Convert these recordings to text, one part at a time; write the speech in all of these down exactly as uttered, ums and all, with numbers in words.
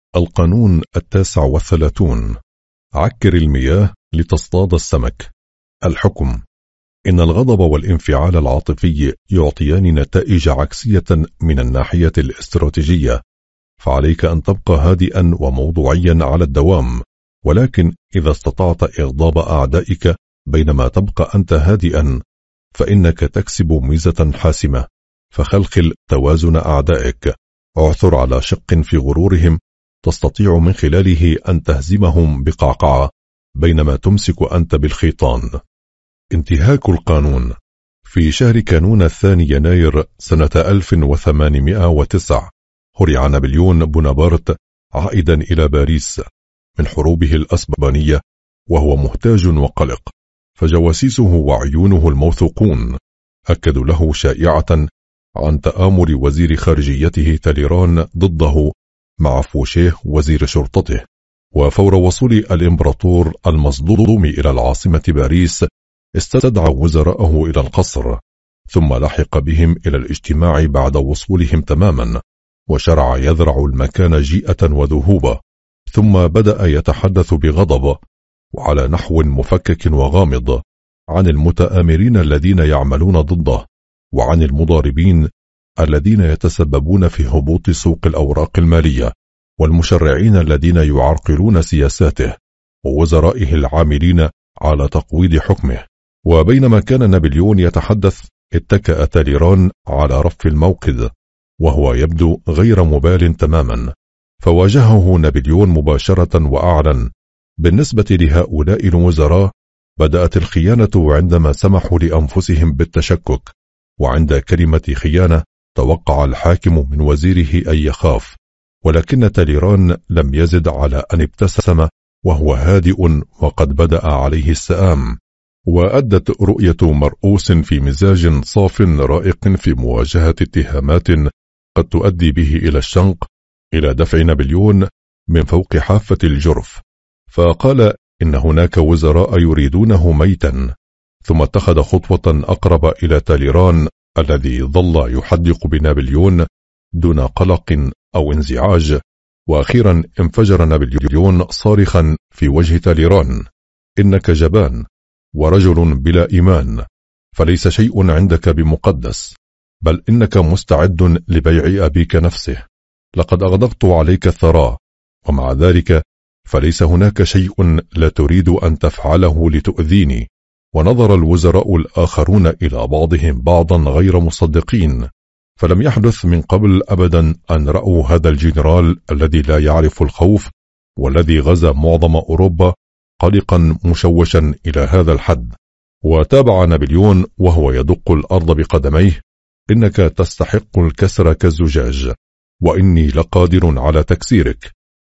القانون التاسع والثلاثون: عكر المياه لتصطاد السمك. الحكم: إن الغضب والانفعال العاطفي يعطيان نتائج عكسية من الناحية الاستراتيجية، فعليك أن تبقى هادئا وموضوعيا على الدوام، ولكن إذا استطعت إغضاب أعدائك بينما تبقى أنت هادئا فإنك تكسب ميزة حاسمة. فخلخل توازن أعدائك، اعثر على شق في غرورهم تستطيع من خلاله أن تهزمهم بقعقعة بينما تمسك أنت بالخيطان. انتهاك القانون. في شهر كانون الثاني يناير سنة ألف وثمانمائة وتسعة هرع نابليون بونابرت عائدا إلى باريس من حروبه الأسبانية وهو مهتاج وقلق، فجواسيسه وعيونه الموثوقون أكدوا له شائعة عن تآمر وزير خارجيته تاليران ضده مع فوشيه وزير شرطته. وفور وصول الإمبراطور المصدوم إلى العاصمة باريس استدعى وزراءه إلى القصر، ثم لحق بهم إلى الاجتماع بعد وصولهم تماما، وشرع يذرع المكان جيئة وذهوبة، ثم بدأ يتحدث بغضب وعلى نحو مفكك وغامض عن المتآمرين الذين يعملون ضده، وعن المضاربين الذين يتسببون في هبوط سوق الأوراق المالية، والمشرعين الذين يعرقلون سياساته، ووزرائه العاملين على تقويض حكمه. وبينما كان نابليون يتحدث اتكأ تاليران على رف الموقد وهو يبدو غير مبال تماما، فواجهه نابليون مباشرة وأعلن: بالنسبة لهؤلاء الوزراء بدأت الخيانة عندما سمحوا لأنفسهم بالتشكك، وعند كلمة خيانة توقع الحاكم من وزيره أن يخاف، ولكن تاليران لم يزد على أن ابتسم وهو هادئ وقد بدأ عليه السآم. وأدت رؤية مرؤوس في مزاج صاف رائق في مواجهة اتهامات قد تؤدي به إلى الشنق إلى دفع نابليون من فوق حافة الجرف، فقال إن هناك وزراء يريدونه ميتا، ثم اتخذ خطوة أقرب إلى تاليران الذي ظل يحدق بنابليون دون قلق أو انزعاج. وأخيرا انفجر نابليون صارخا في وجه تاليران: إنك جبان ورجل بلا إيمان، فليس شيء عندك بمقدس، بل إنك مستعد لبيع أبيك نفسه. لقد أغدقت عليك الثراء، ومع ذلك فليس هناك شيء لا تريد أن تفعله لتؤذيني. ونظر الوزراء الآخرون إلى بعضهم بعضا غير مصدقين، فلم يحدث من قبل أبدا أن رأوا هذا الجنرال الذي لا يعرف الخوف والذي غزا معظم أوروبا قلقا مشوشا إلى هذا الحد. وتابع نابليون وهو يدق الأرض بقدميه: إنك تستحق الكسر كالزجاج، وإني لقادر على تكسيرك،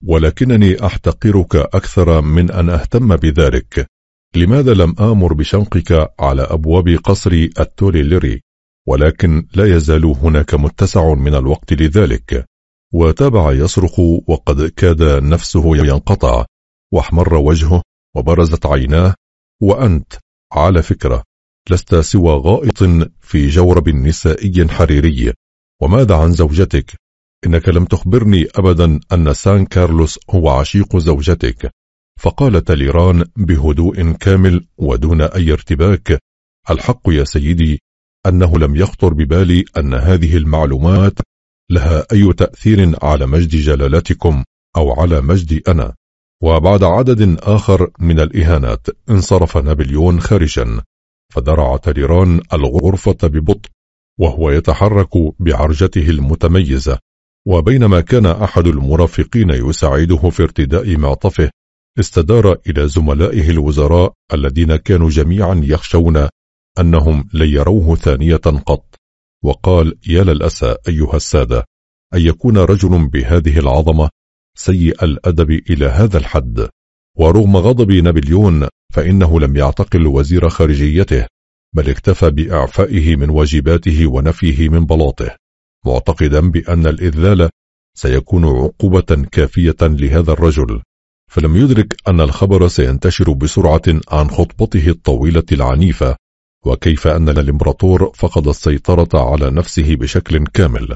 ولكنني أحتقرك أكثر من أن أهتم بذلك. لماذا لم آمر بشنقك على أبواب قصر التوليليري؟ ولكن لا يزال هناك متسع من الوقت لذلك. وتابع يصرخ وقد كاد نفسه ينقطع، واحمر وجهه وبرزت عيناه: وأنت على فكرة لست سوى غائط في جورب نسائي حريري. وماذا عن زوجتك؟ إنك لم تخبرني أبدا أن سان كارلوس هو عشيق زوجتك. فقال تاليران بهدوء كامل ودون أي ارتباك: الحق يا سيدي أنه لم يخطر ببالي أن هذه المعلومات لها أي تأثير على مجد جلالتكم أو على مجدي أنا. وبعد عدد آخر من الإهانات انصرف نابليون خارجا، فدرع تاليران الغرفة ببطء وهو يتحرك بعرجته المتميزة. وبينما كان أحد المرافقين يساعده في ارتداء معطفه، استدار إلى زملائه الوزراء الذين كانوا جميعا يخشون أنهم لن يروه ثانية قط، وقال: يا للأسى أيها السادة أن يكون رجل بهذه العظمة سيء الأدب إلى هذا الحد. ورغم غضب نابليون فإنه لم يعتقل وزير خارجيته، بل اكتفى بإعفائه من واجباته ونفيه من بلاطه، معتقدا بأن الإذلال سيكون عقوبة كافية لهذا الرجل. فلم يدرك أن الخبر سينتشر بسرعة عن خطبته الطويلة العنيفة، وكيف أن الإمبراطور فقد السيطرة على نفسه بشكل كامل.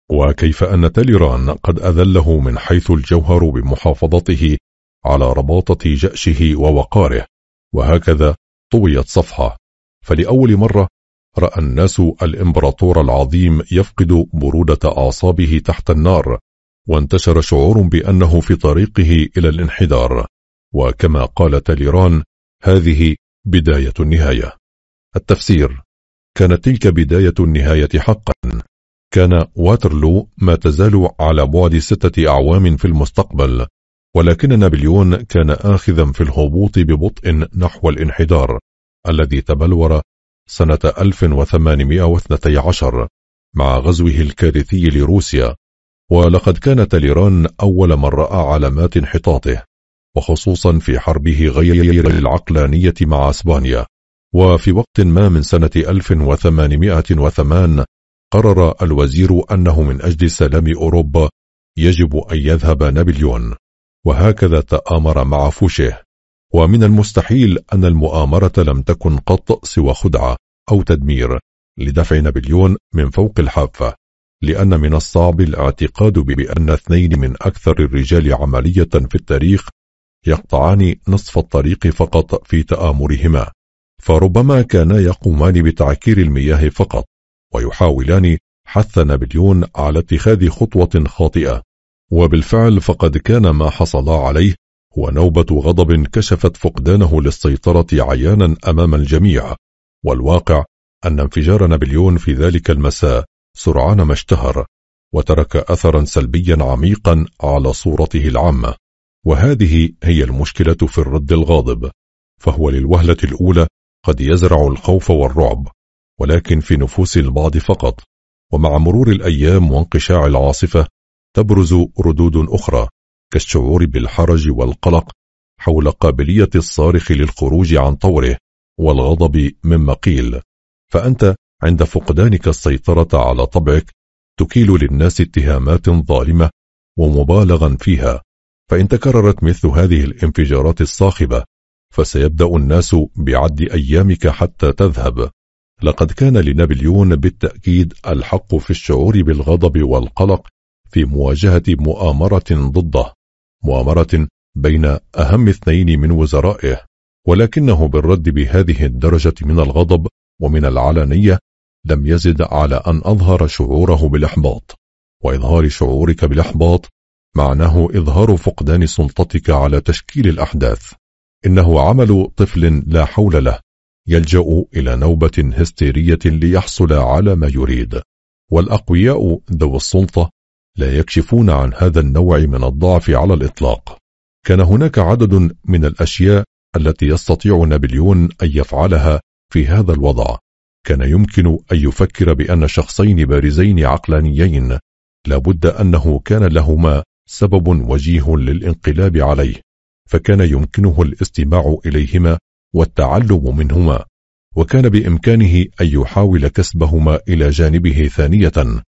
وكيف أن تاليران قد أذله من حيث الجوهر بمحافظته على رباطة جأشه ووقاره. وهكذا طويت صفحة، فلأول مرة رأى الناس الإمبراطور العظيم يفقد برودة أعصابه تحت النار، وانتشر شعور بأنه في طريقه إلى الانحدار. وكما قال تاليران: هذه بداية النهاية. التفسير: كانت تلك بداية النهاية حقا. كان واترلو ما تزال على بعد ستة أعوام في المستقبل، ولكن نابليون كان آخذا في الهبوط ببطء نحو الانحدار الذي تبلور سنة ألف وثمانمائة واثني عشر مع غزوه الكارثي لروسيا. ولقد كان تاليران أول من رأى علامات انحطاطه، وخصوصا في حربه غير العقلانية مع اسبانيا. وفي وقت ما من سنة ألف وثمانمائة وثمانية قرر الوزير أنه من أجل سلام أوروبا يجب أن يذهب نابليون، وهكذا تآمر مع فوشيه. ومن المستحيل أن المؤامرة لم تكن قط سوى خدعة أو تدمير لدفع نابليون من فوق الحافة، لأن من الصعب الاعتقاد بأن اثنين من أكثر الرجال عملية في التاريخ يقطعان نصف الطريق فقط في تآمرهما، فربما كانا يقومان بتعكير المياه فقط، ويحاولان حث نابليون على اتخاذ خطوة خاطئة. وبالفعل فقد كان ما حصل عليه هو نوبة غضب كشفت فقدانه للسيطرة عيانا أمام الجميع. والواقع أن انفجار نابليون في ذلك المساء سرعان ما اشتهر، وترك أثرا سلبيا عميقا على صورته العامة. وهذه هي المشكلة في الرد الغاضب، فهو للوهلة الأولى قد يزرع الخوف والرعب، ولكن في نفوس البعض فقط. ومع مرور الأيام وانقشاع العاصفة تبرز ردود أخرى، كالشعور بالحرج والقلق حول قابلية الصارخ للخروج عن طوره، والغضب مما قيل. فأنت عند فقدانك السيطرة على طبعك تكيل للناس اتهامات ظالمة ومبالغا فيها. فإن تكررت مثل هذه الانفجارات الصاخبة فسيبدأ الناس بعد أيامك حتى تذهب. لقد كان لنابليون بالتأكيد الحق في الشعور بالغضب والقلق في مواجهة مؤامرة ضده، مؤامرة بين أهم اثنين من وزرائه، ولكنه بالرد بهذه الدرجة من الغضب ومن العلانية لم يزد على أن أظهر شعوره بالإحباط. وإظهار شعورك بالإحباط معناه إظهار فقدان سلطتك على تشكيل الأحداث. إنه عمل طفل لا حول له يلجأ إلى نوبة هستيرية ليحصل على ما يريد. والأقوياء ذو السلطة لا يكشفون عن هذا النوع من الضعف على الإطلاق. كان هناك عدد من الأشياء التي يستطيع نابليون أن يفعلها في هذا الوضع. كان يمكن أن يفكر بأن شخصين بارزين عقلانيين لابد أنه كان لهما سبب وجيه للانقلاب عليه، فكان يمكنه الاستماع إليهما والتعلم منهما، وكان بإمكانه أن يحاول كسبهما إلى جانبه ثانية،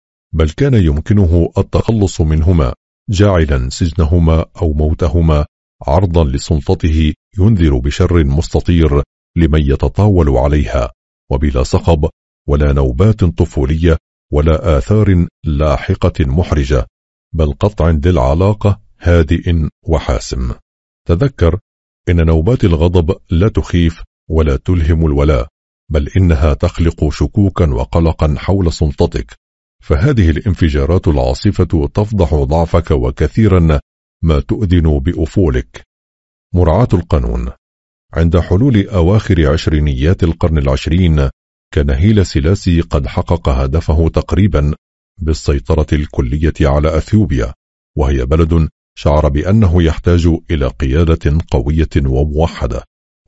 بل كان يمكنه التخلص منهما جاعلا سجنهما أو موتهما عرضا لسلطته ينذر بشر مستطير لمن يتطاول عليها، وبلا صخب ولا نوبات طفولية ولا آثار لاحقة محرجة، بل قطع للعلاقة هادئ وحاسم. تذكر إن نوبات الغضب لا تخيف ولا تلهم الولاء، بل إنها تخلق شكوكا وقلقا حول سلطتك. فهذه الانفجارات العاصفة تفضح ضعفك وكثيرا ما تؤذن بأفولك. مراعاة القانون. عند حلول أواخر عشرينيات القرن العشرين كان هيلا سيلاسي قد حقق هدفه تقريبا بالسيطرة الكلية على أثيوبيا، وهي بلد شعر بأنه يحتاج إلى قيادة قوية وموحدة.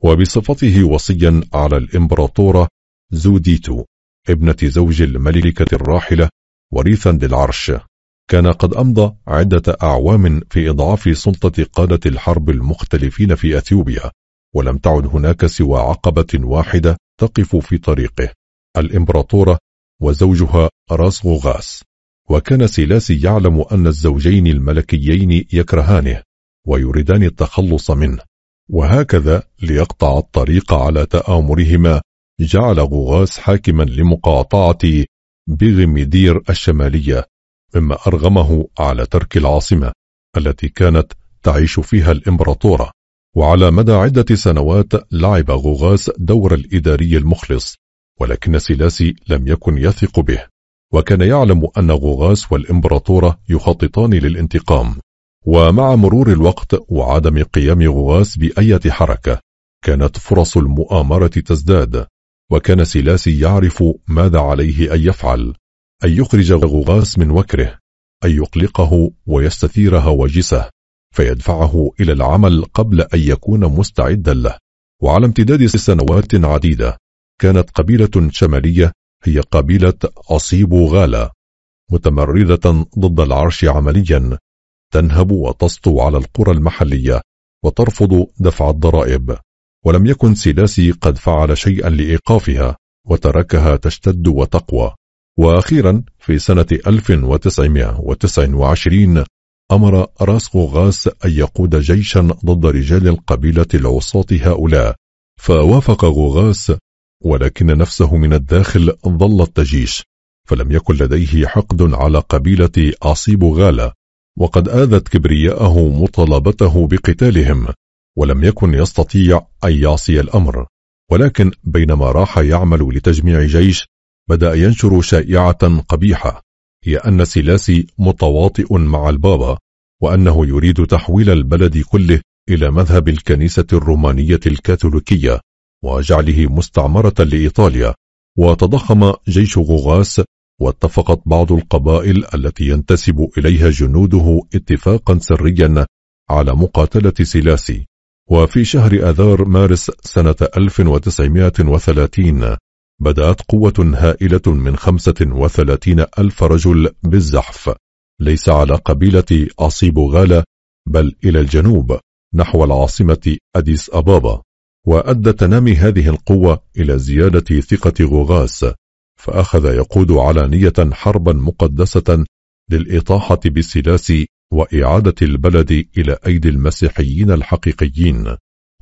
وبصفته وصيا على الإمبراطورة زوديتو ابنة زوج الملكة الراحلة وريثا للعرش، كان قد أمضى عدة أعوام في إضعاف سلطة قادة الحرب المختلفين في أثيوبيا، ولم تعد هناك سوى عقبة واحدة تقف في طريقه: الإمبراطورة وزوجها راس غوغاس. وكان سيلاسي يعلم أن الزوجين الملكيين يكرهانه ويريدان التخلص منه، وهكذا ليقطع الطريق على تآمرهما جعل غوغاس حاكما لمقاطعة بيغمدير الشمالية مما أرغمه على ترك العاصمة التي كانت تعيش فيها الإمبراطورة. وعلى مدى عدة سنوات لعب غوغاس دور الإداري المخلص، ولكن سيلاسي لم يكن يثق به، وكان يعلم أن غوغاس والإمبراطورة يخططان للانتقام. ومع مرور الوقت وعدم قيام غوغاس بأية حركة كانت فرص المؤامرة تزداد، وكان سيلاسي يعرف ماذا عليه أن يفعل: أن يخرج غوغاس من وكره، أن يقلقه ويستثير هواجسه فيدفعه إلى العمل قبل أن يكون مستعدا له. وعلى امتداد سنوات عديدة كانت قبيلة شمالية هي قبيلة عصيبو غالا متمردة ضد العرش عمليا، تنهب وتسطو على القرى المحلية وترفض دفع الضرائب، ولم يكن سيلاسي قد فعل شيئا لإيقافها وتركها تشتد وتقوى. وأخيرا في سنة ألف وتسعمائة وتسعة وعشرين أمر راس غوغاس أن يقود جيشا ضد رجال القبيلة العصاة هؤلاء، فوافق غوغاس، ولكن نفسه من الداخل ظلت تجيش، فلم يكن لديه حقد على قبيلة عصيبو غالا، وقد آذت كبرياءه مطالبته بقتالهم، ولم يكن يستطيع أن يعصي الأمر. ولكن بينما راح يعمل لتجميع جيش بدأ ينشر شائعة قبيحة، هي أن سيلاسي متواطئ مع البابا، وأنه يريد تحويل البلد كله إلى مذهب الكنيسة الرومانية الكاثوليكية وجعله مستعمرة لإيطاليا. وتضخم جيش غوغاس، واتفقت بعض القبائل التي ينتسب إليها جنوده اتفاقا سريا على مقاتلة سيلاسي. وفي شهر آذار مارس سنة ألف وتسعمائة وثلاثين بدأت قوة هائلة من خمسة وثلاثين ألف رجل بالزحف، ليس على قبيلة عصيبو غالا بل إلى الجنوب نحو العاصمة أديس أبابا. وأدى تنامي هذه القوة إلى زيادة ثقة غوغاس، فأخذ يقود علانية حربا مقدسة للإطاحة بسيلاسي وإعادة البلد إلى أيدي المسيحيين الحقيقيين،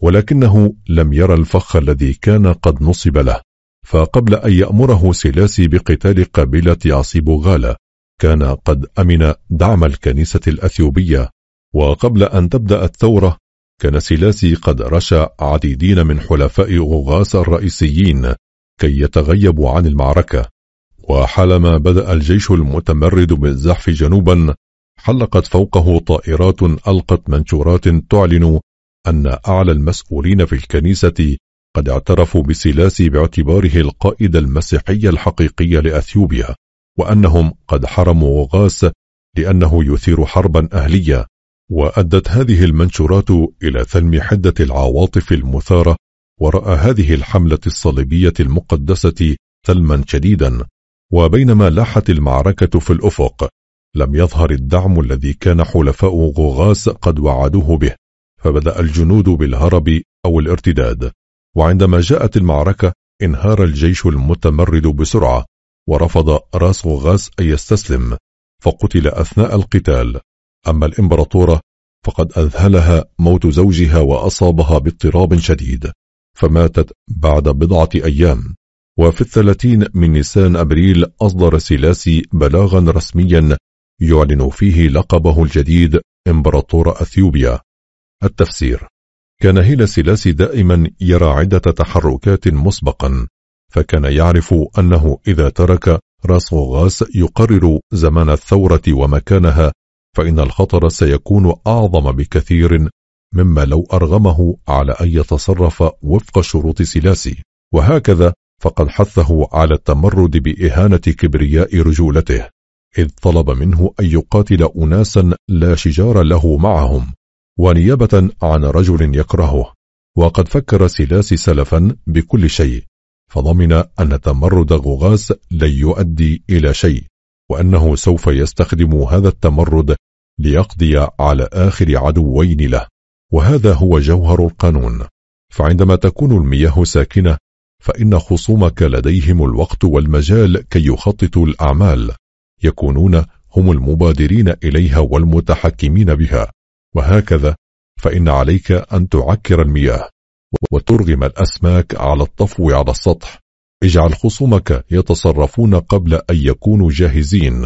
ولكنه لم يرى الفخ الذي كان قد نصب له. فقبل أن يأمره سيلاسي بقتال قبيلة عصيبو غالا كان قد أمن دعم الكنيسة الأثيوبية، وقبل أن تبدأ الثورة كان سيلاسي قد رشى عديدين من حلفاء غوغاس الرئيسيين كي يتغيبوا عن المعركة. وحالما بدأ الجيش المتمرد بالزحف جنوبا حلقت فوقه طائرات ألقت منشورات تعلن أن أعلى المسؤولين في الكنيسة قد اعترفوا بسيلاسي باعتباره القائد المسيحي الحقيقي لأثيوبيا، وأنهم قد حرموا غوغاس لأنه يثير حربا أهلية. وأدت هذه المنشورات إلى ثلم حدة العواطف المثارة وراء هذه الحملة الصليبية المقدسة ثلما شديدا. وبينما لاحت المعركة في الأفق لم يظهر الدعم الذي كان حلفاء غوغاس قد وعدوه به، فبدأ الجنود بالهرب أو الارتداد. وعندما جاءت المعركة انهار الجيش المتمرد بسرعة، ورفض راس غوغاس أن يستسلم، فقتل أثناء القتال. أما الإمبراطورة فقد أذهلها موت زوجها وأصابها باضطراب شديد، فماتت بعد بضعة أيام. وفي الثلاثين من نيسان أبريل أصدر سيلاسي بلاغا رسميا يعلن فيه لقبه الجديد إمبراطور أثيوبيا. التفسير: كان هيلا سيلاسي دائما يرى عدة تحركات مسبقا، فكان يعرف أنه إذا ترك راس غوغاس يقرر زمان الثورة ومكانها فإن الخطر سيكون أعظم بكثير مما لو أرغمه على أن يتصرف وفق شروط سيلاسي. وهكذا فقد حثه على التمرد بإهانة كبرياء رجولته، إذ طلب منه أن يقاتل أناسا لا شجار له معهم ونيابة عن رجل يكرهه. وقد فكر سيلاسي سلفا بكل شيء، فضمن أن تمرد غوغاس لن يؤدي إلى شيء، وأنه سوف يستخدم هذا التمرد ليقضي على آخر عدوين له. وهذا هو جوهر القانون، فعندما تكون المياه ساكنة فإن خصومك لديهم الوقت والمجال كي يخططوا الأعمال، يكونون هم المبادرين إليها والمتحكمين بها. وهكذا فإن عليك أن تعكر المياه وترغم الأسماك على الطفو على السطح. اجعل خصومك يتصرفون قبل أن يكونوا جاهزين،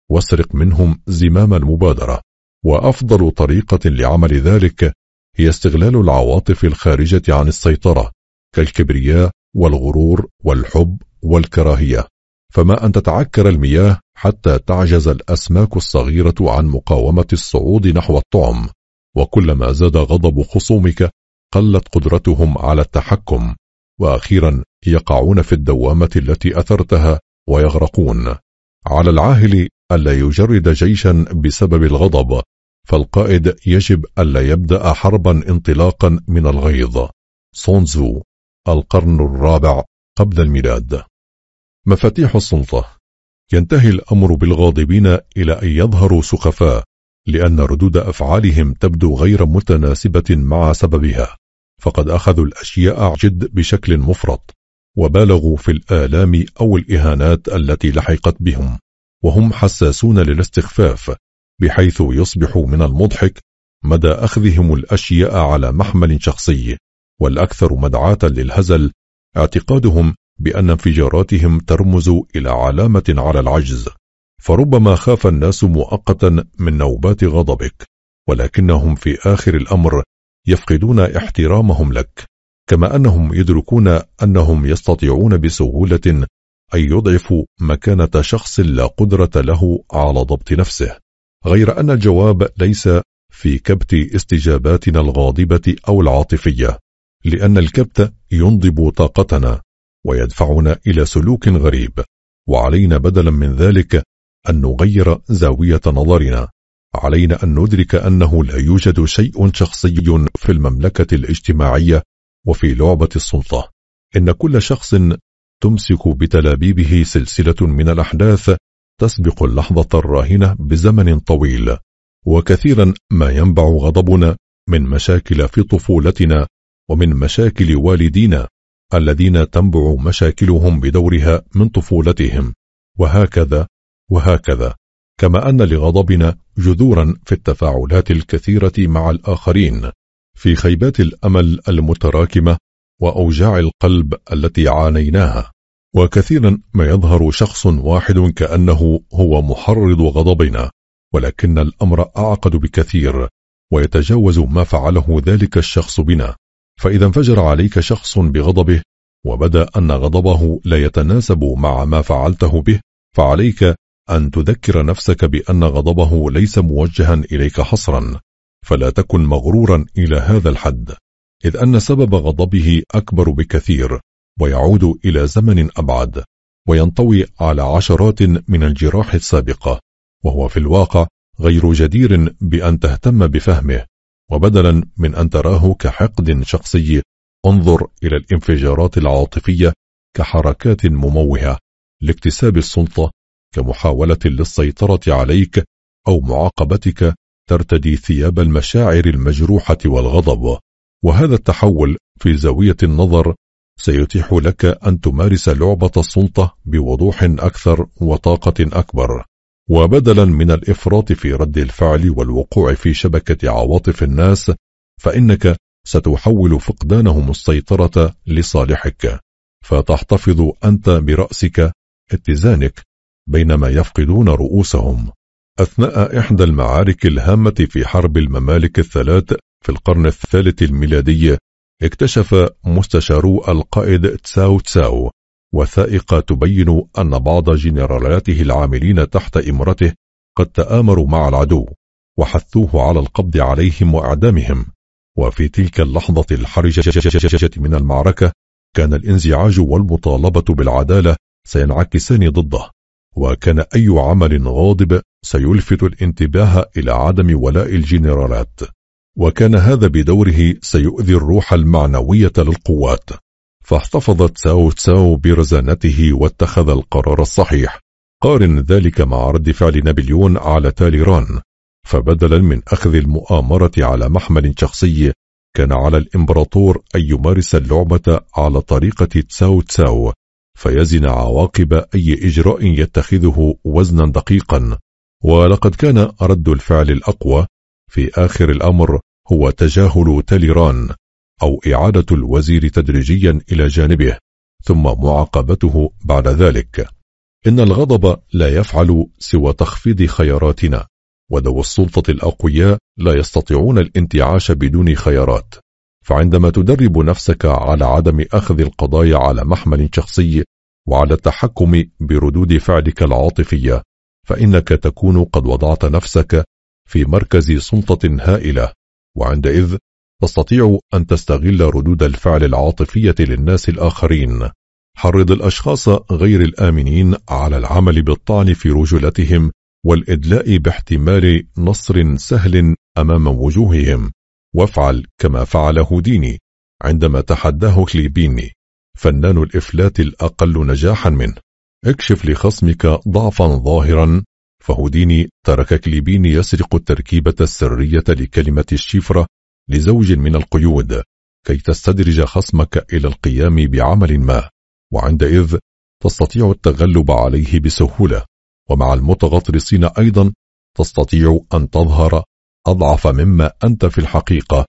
واسرق منهم زمام المبادرة. وأفضل طريقة لعمل ذلك هي استغلال العواطف الخارجة عن السيطرة كالكبرياء والغرور والحب والكراهية. فما أن تتعكر المياه حتى تعجز الأسماك الصغيرة عن مقاومة الصعود نحو الطعم، وكلما زاد غضب خصومك قلت قدرتهم على التحكم، وأخيرا يقعون في الدوامة التي أثرتها ويغرقون. على العاهل ألا يجرد جيشا بسبب الغضب، فالقائد يجب ألا يبدأ حربا انطلاقا من الغيظ. سونزو، القرن الرابع قبل الميلاد. مفاتيح السلطة. ينتهي الأمر بالغاضبين إلى أن يظهروا سخفاء، لأن ردود أفعالهم تبدو غير متناسبة مع سببها، فقد أخذوا الأشياء جد بشكل مفرط، وبالغوا في الآلام أو الإهانات التي لحقت بهم، وهم حساسون للاستخفاف، بحيث يصبح من المضحك مدى أخذهم الأشياء على محمل شخصي، والأكثر مدعاة للهزل اعتقادهم بأن انفجاراتهم ترمز إلى علامة على العجز. فربما خاف الناس مؤقتا من نوبات غضبك، ولكنهم في آخر الأمر يفقدون احترامهم لك، كما أنهم يدركون أنهم يستطيعون بسهولة أن يضعفوا مكانة شخص لا قدرة له على ضبط نفسه. غير أن الجواب ليس في كبت استجاباتنا الغاضبة أو العاطفية، لأن الكبت ينضب طاقتنا ويدفعنا إلى سلوك غريب، وعلينا بدلا من ذلك أن نغير زاوية نظرنا. علينا أن ندرك أنه لا يوجد شيء شخصي في المملكة الاجتماعية وفي لعبة السلطة. إن كل شخص تمسك بتلابيبه سلسلة من الأحداث تسبق اللحظة الراهنة بزمن طويل، وكثيرا ما ينبع غضبنا من مشاكل في طفولتنا ومن مشاكل والدينا الذين تنبع مشاكلهم بدورها من طفولتهم، وهكذا وهكذا. كما أن لغضبنا جذورا في التفاعلات الكثيرة مع الآخرين، في خيبات الأمل المتراكمة وأوجاع القلب التي عانيناها. وكثيرا ما يظهر شخص واحد كأنه هو محرض غضبنا، ولكن الأمر أعقد بكثير ويتجاوز ما فعله ذلك الشخص بنا. فإذا انفجر عليك شخص بغضبه وبدا أن غضبه لا يتناسب مع ما فعلته به، فعليك أن تذكر نفسك بأن غضبه ليس موجها إليك حصرا، فلا تكن مغرورا إلى هذا الحد، إذ أن سبب غضبه أكبر بكثير ويعود إلى زمن أبعد، وينطوي على عشرات من الجراح السابقة، وهو في الواقع غير جدير بأن تهتم بفهمه. وبدلا من أن تراه كحقد شخصي، انظر إلى الانفجارات العاطفية كحركات مموهة لاكتساب السلطة، كمحاولة للسيطرة عليك أو معاقبتك ترتدي ثياب المشاعر المجروحة والغضب. وهذا التحول في زاوية النظر سيتيح لك أن تمارس لعبة السلطة بوضوح أكثر وطاقة أكبر، وبدلا من الإفراط في رد الفعل والوقوع في شبكة عواطف الناس، فإنك ستحول فقدانهم السيطرة لصالحك، فتحتفظ أنت برأسك اتزانك بينما يفقدون رؤوسهم. أثناء إحدى المعارك الهامة في حرب الممالك الثلاث في القرن الثالث الميلادي، اكتشف مستشارو القائد تساو تساو وثائق تبين أن بعض جنرالاته العاملين تحت إمرته قد تآمروا مع العدو وحثوه على القبض عليهم وإعدامهم. وفي تلك اللحظة الحرجة من المعركة كان الانزعاج والمطالبة بالعدالة سينعكسان ضده، وكان أي عمل غاضب سيلفت الانتباه إلى عدم ولاء الجنرالات، وكان هذا بدوره سيؤذي الروح المعنوية للقوات. فاحتفظ تساو تساو برزانته واتخذ القرار الصحيح. قارن ذلك مع رد فعل نابليون على تاليران، فبدلا من أخذ المؤامرة على محمل شخصي، كان على الإمبراطور أن يمارس اللعبة على طريقة تساو تساو، فيزن عواقب أي إجراء يتخذه وزنا دقيقا. ولقد كان رد الفعل الأقوى في آخر الأمر هو تجاهل تاليران أو إعادة الوزير تدريجيا إلى جانبه، ثم معاقبته بعد ذلك. إن الغضب لا يفعل سوى تخفيض خياراتنا، وذوي السلطة الأقوياء لا يستطيعون الانتعاش بدون خيارات. فعندما تدرب نفسك على عدم أخذ القضايا على محمل شخصي وعلى التحكم بردود فعلك العاطفية، فإنك تكون قد وضعت نفسك في مركز سلطة هائلة، وعندئذ تستطيع أن تستغل ردود الفعل العاطفية للناس الآخرين. حرض الأشخاص غير الآمنين على العمل بالطعن في رجولتهم والإدلاء باحتمال نصر سهل أمام وجوههم، وافعل كما فعل هوديني عندما تحداه كليبيني فنان الإفلات الأقل نجاحا منه. اكشف لخصمك ضعفا ظاهرا، فهوديني ترك كليبيني يسرق التركيبة السرية لكلمة الشفرة لزوج من القيود كي تستدرج خصمك إلى القيام بعمل ما، وعندئذ تستطيع التغلب عليه بسهولة. ومع المتغطرسين أيضا تستطيع أن تظهر أضعف مما أنت في الحقيقة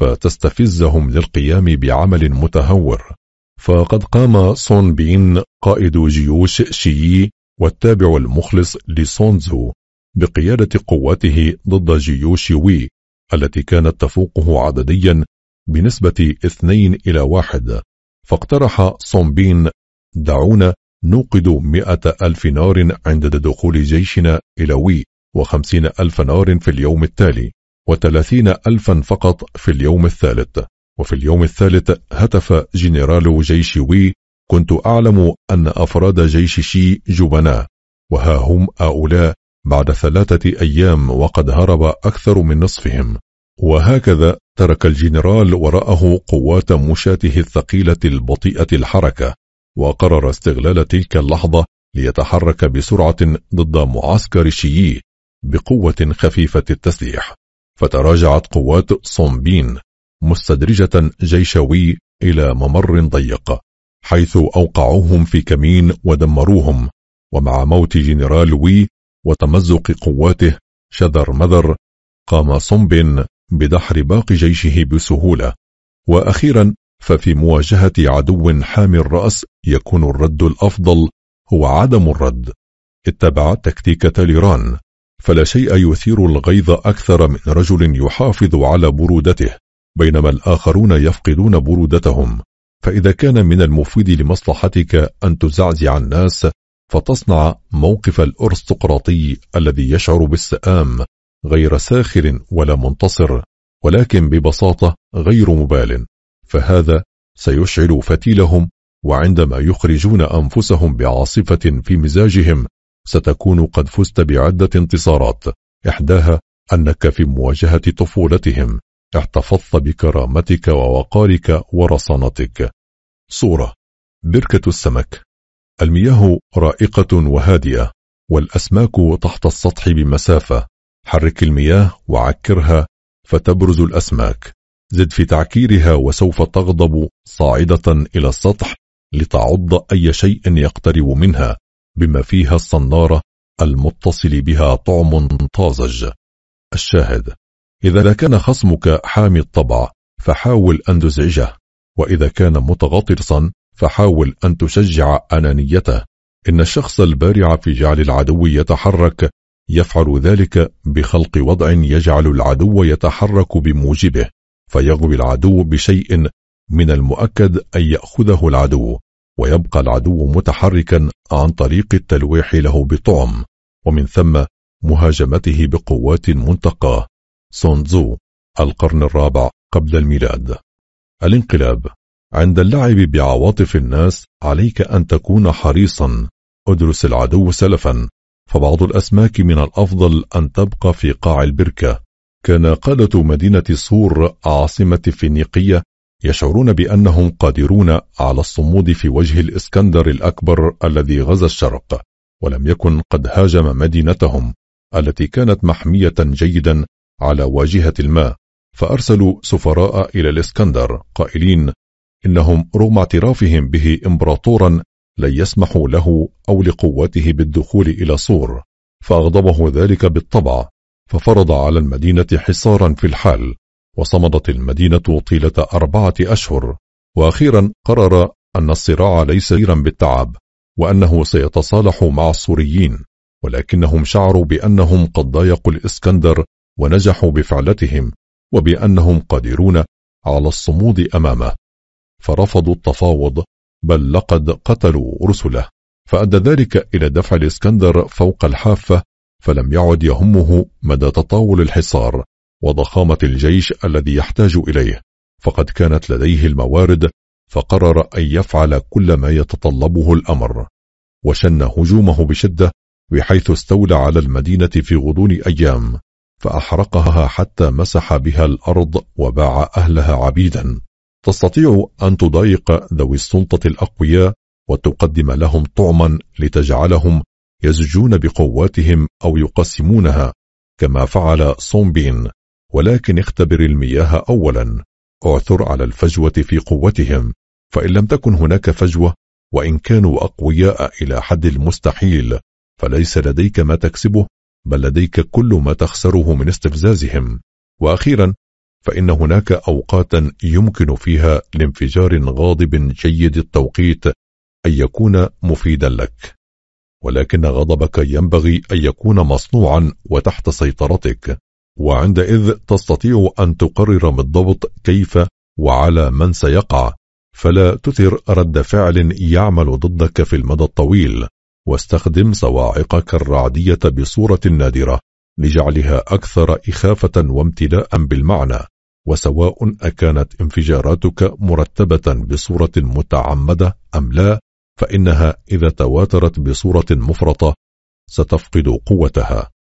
فتستفزهم للقيام بعمل متهور. فقد قام سون بين قائد جيوش شيي والتابع المخلص لسونزو بقيادة قواته ضد جيوش وي التي كانت تفوقه عدديا بنسبة اثنين إلى واحد. فاقترح سون بين: دعونا نوقد مئة ألف نار عند دخول جيشنا إلى وي، وخمسين ألف نار في اليوم التالي، وثلاثين ألفا فقط في اليوم الثالث. وفي اليوم الثالث هتف جنرال جيش وي: كنت أعلم أن أفراد جيش شي جبناء، وها هم هؤلاء بعد ثلاثة أيام وقد هرب أكثر من نصفهم. وهكذا ترك الجنرال وراءه قوات مشاته الثقيلة البطيئة الحركة، وقرر استغلال تلك اللحظة ليتحرك بسرعة ضد معسكر شيي بقوة خفيفة التسليح. فتراجعت قوات سون بين مستدرجة جيش وي إلى ممر ضيق، حيث أوقعوهم في كمين ودمروهم. ومع موت جنرال وي وتمزق قواته شذر مذر، قام سون بين بدحر باقي جيشه بسهولة. وأخيرا ففي مواجهة عدو حامي الرأس يكون الرد الأفضل هو عدم الرد. اتبع تكتيك تاليران، فلا شيء يثير الغيظ أكثر من رجل يحافظ على برودته بينما الآخرون يفقدون برودتهم. فإذا كان من المفيد لمصلحتك أن تزعزع الناس فتصنع موقف الأرستقراطي الذي يشعر بالسآم، غير ساخر ولا منتصر، ولكن ببساطة غير مبال، فهذا سيشعل فتيلهم، وعندما يخرجون أنفسهم بعاصفة في مزاجهم ستكون قد فزت بعدة انتصارات، إحداها أنك في مواجهة طفولتهم احتفظت بكرامتك ووقارك ورصانتك. صورة: بركة السمك. المياه رائقة وهادئة، والأسماك تحت السطح بمسافة. حرك المياه وعكرها فتبرز الأسماك. زد في تعكيرها وسوف تغضب صاعدة إلى السطح لتعض أي شيء يقترب منها، بما فيها الصنارة المتصل بها طعم طازج. الشاهد: إذا كان خصمك حامي الطبع فحاول أن تزعجه، وإذا كان متغطرسا فحاول أن تشجع أنانيته. إن الشخص البارع في جعل العدو يتحرك يفعل ذلك بخلق وضع يجعل العدو يتحرك بموجبه، فيغوي العدو بشيء من المؤكد أن يأخذه العدو، ويبقى العدو متحركا عن طريق التلويح له بطعم، ومن ثم مهاجمته بقوات منتقاه. سونزو، القرن الرابع قبل الميلاد. الانقلاب. عند اللعب بعواطف الناس عليك أن تكون حريصا. ادرس العدو سلفا، فبعض الأسماك من الأفضل أن تبقى في قاع البركة. كان قادة مدينة صور عاصمة فينيقية يشعرون بأنهم قادرون على الصمود في وجه الإسكندر الأكبر الذي غزا الشرق، ولم يكن قد هاجم مدينتهم التي كانت محمية جيدا على واجهة الماء. فأرسلوا سفراء إلى الإسكندر قائلين إنهم رغم اعترافهم به إمبراطورا لن يسمحوا له أو لقوته بالدخول إلى صور، فأغضبه ذلك بالطبع، ففرض على المدينة حصارا في الحال، وصمدت المدينة طيلة أربعة أشهر. وأخيرا قرر أن الصراع ليس سيرا بالتعب، وأنه سيتصالح مع السوريين، ولكنهم شعروا بأنهم قد ضايقوا الإسكندر ونجحوا بفعلتهم، وبأنهم قادرون على الصمود أمامه، فرفضوا التفاوض، بل لقد قتلوا رسله، فأدى ذلك إلى دفع الإسكندر فوق الحافة، فلم يعد يهمه مدى تطاول الحصار وضخامة الجيش الذي يحتاج إليه، فقد كانت لديه الموارد، فقرر أن يفعل كل ما يتطلبه الأمر، وشن هجومه بشدة، بحيث استولى على المدينة في غضون أيام، فأحرقها حتى مسح بها الأرض وباع أهلها عبيدا. تستطيع أن تضايق ذوي السلطة الأقوياء وتقدم لهم طعما لتجعلهم يزجون بقواتهم أو يقسمونها كما فعل صومبين، ولكن اختبر المياه أولا، اعثر على الفجوة في قوتهم، فإن لم تكن هناك فجوة وإن كانوا أقوياء إلى حد المستحيل، فليس لديك ما تكسبه، بل لديك كل ما تخسره من استفزازهم. وأخيرا، فإن هناك أوقاتا يمكن فيها لانفجار غاضب جيد التوقيت أن يكون مفيدا لك، ولكن غضبك ينبغي أن يكون مصنوعا وتحت سيطرتك، وعندئذ تستطيع أن تقرر بالضبط كيف وعلى من سيقع، فلا تثر رد فعل يعمل ضدك في المدى الطويل، واستخدم صواعقك الرعدية بصورة نادرة لجعلها أكثر إخافة وامتلاء بالمعنى، وسواء أكانت انفجاراتك مرتبة بصورة متعمدة أم لا، فإنها إذا تواترت بصورة مفرطة ستفقد قوتها.